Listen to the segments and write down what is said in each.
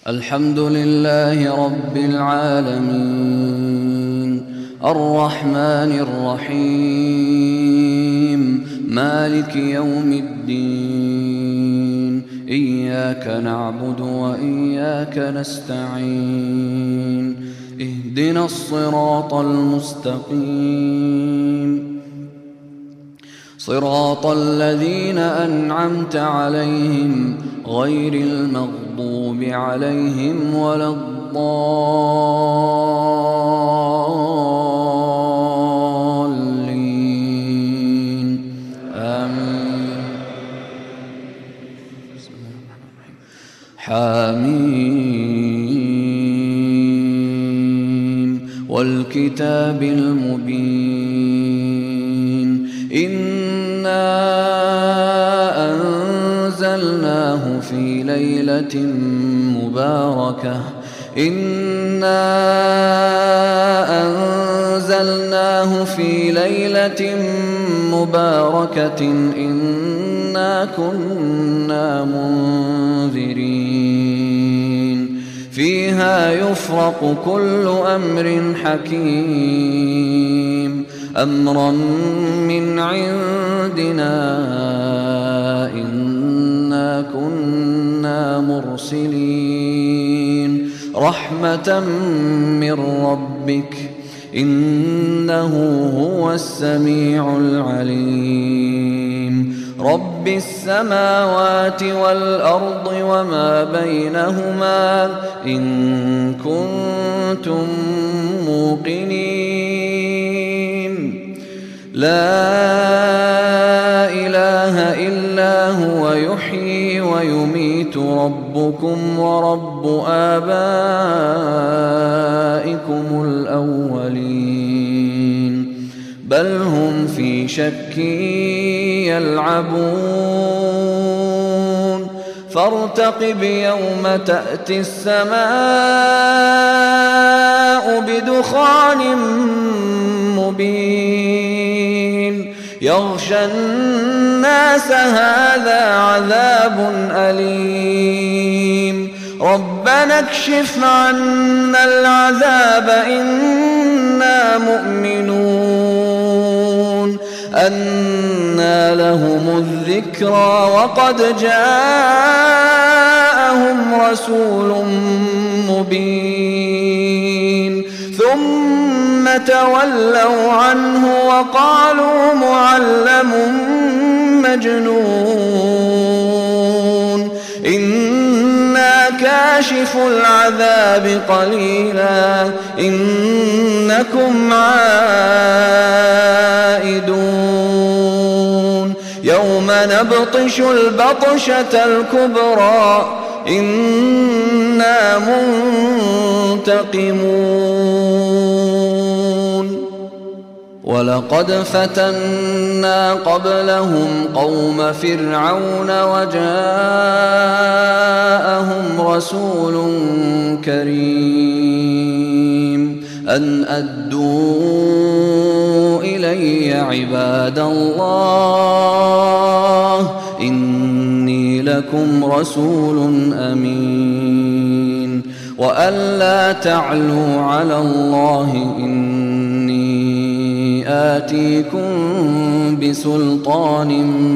الحمد لله رب العالمين الرحمن الرحيم مالك يوم الدين إياك نعبد وإياك نستعين اهدنا الصراط المستقيم صراط الذين أنعمت عليهم غير المغضوب عليهم ولا الضالين آمين. حميم والكتاب المبين إنا أنزلناه في ليلة مباركة إنا كنا منذرين فيها يفرق كل أمر حكيم أمرا من عندنا إنا كنا مرسلين رحمة من ربك إنه هو السميع العليم رب السماوات والأرض وما بينهما إن كنتم موقنين لا إله إلا هو يحيي ويميت ربكم ورب آبائكم الأولين بل هم في شك يلعبون فارتقب يوم تأتي السماء بدخان مبين يغشى الناس هذا عذاب أليم ربنا اكشف عنا العذاب إنا مؤمنون أنى لهم الذكرى وقد جاءهم رسول مبين ثم تولوا عنه وقالوا معلم مجنون إنا كاشف العذاب قليلا إنكم عائدون يوم نبطش البطشة الكبرى إنا منتقمون ولقد فتنا قبلهم قوم فرعون وجاءهم رسول كريم أن أدوا إلي عباد الله إني لكم رسول أمين وأن لا تعلوا على الله إني آتيكم بسلطان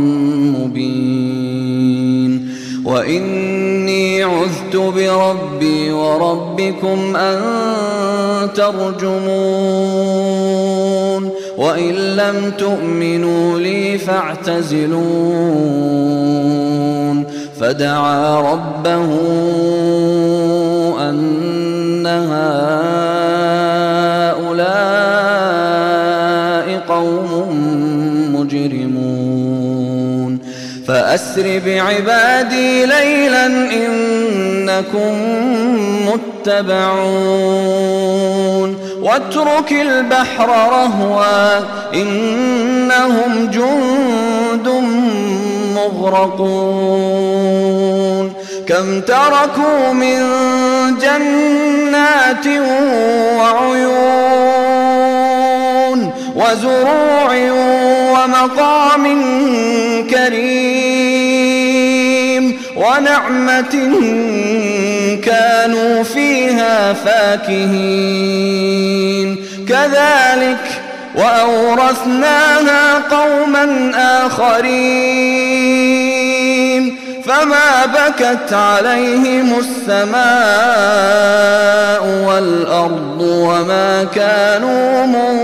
مبين وإني عذت بربي وربكم أن ترجمون وإن لم تؤمنوا لي فاعتزلون فدعا ربه أن هؤلاء قوم مجرمون فأسر بعبادي ليلا إنكم متبعون واترك البحر رهوا إنهم جند مغرقون كم تركوا من جنات وعيون وزروع ومقام كريم ونعمة كانوا فيها فاكهين كذلك وأورثناها قوما آخرين فما بكت عليهم السماء والأرض وما كانوا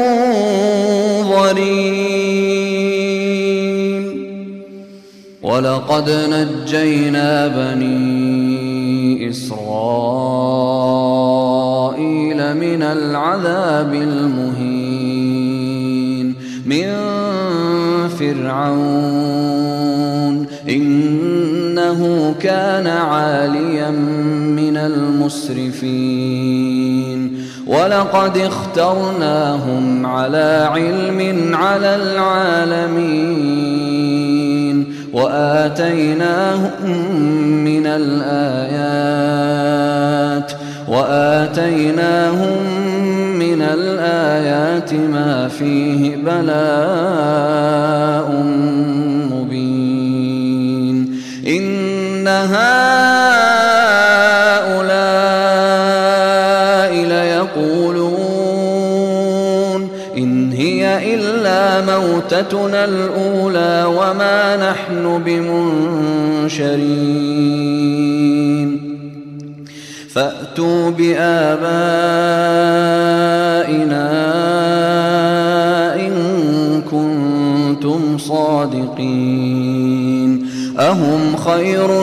منظرين ولقد نجينا بني إسرائيل من العذاب المهين من فرعون إنه كان عاليا من المسرفين ولقد اخترناهم على علم على العالمين وآتيناهم من الآيات ما فيه بلاء مبين إن هؤلاء ليقولون إن هي إلا موتتنا الأولى وما نحن بمنشرين فأتوا بآبائنا إن كنتم صادقين أهم خير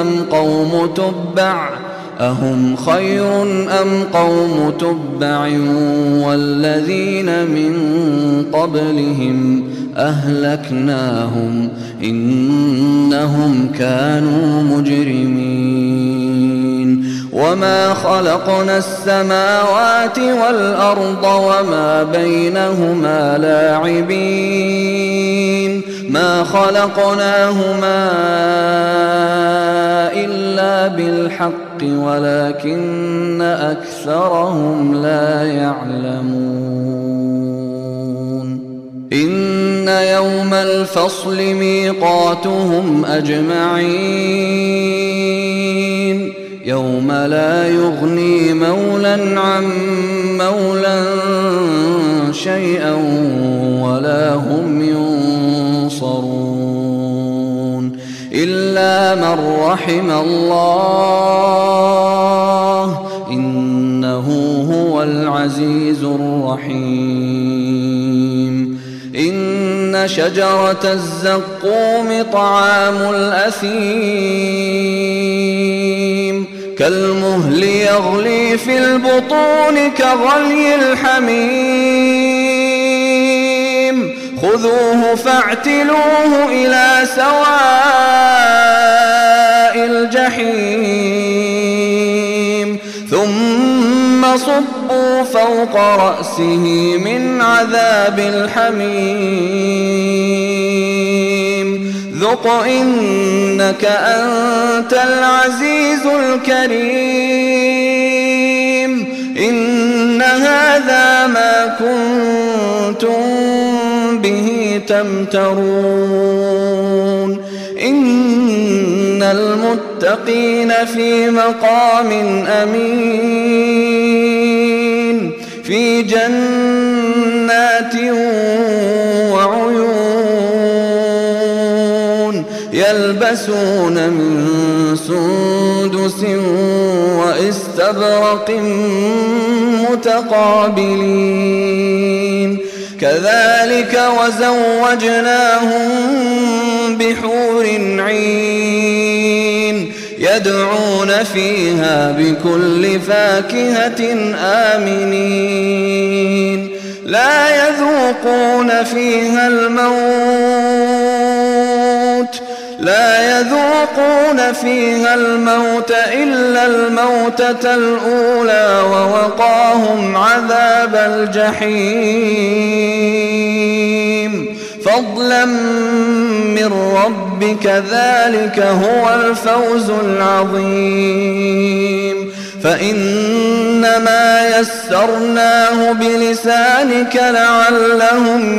أم قوم تبع والذين من قبلهم أهلكناهم إنهم كانوا مجرمين وما خلقنا السماوات والأرض وما بينهما لاعبين ما خلقناهما إلا بالحق ولكن أكثرهم لا يعلمون إن يوم الفصل ميقاتهم أجمعين يوم لا يغني مولى عن مولى شيئا ولا هم ينصرون إلا من رحم الله إنه هو العزيز الرحيم إن شجرة الزقوم طعام الأثيم كالمهل يغلي في البطون كغلي الحميم خذوه فاعتلوه إلى سواء الجحيم ثم صبوا فوق رأسه من عذاب الحميم ذق إنك أنت العزيز الكريم إن هذا ما كنتم به تمترون إن المتقين في مقام أمين في جنات وعيون يلبسون من سندس واستبرق متقابلين كذلك وزوجناهم بحور عين يدعون فيها بكل فاكهة آمنين لا يذوقون فيها الموت إلا الموتة الأولى ووقاهم عذاب الجحيم فضلا من ربك ذلك هو الفوز العظيم فإنما يسرناه بلسانك لعلهم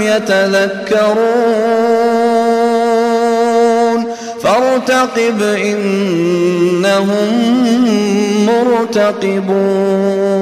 يتذكرون فارتقب إنهم مرتقبون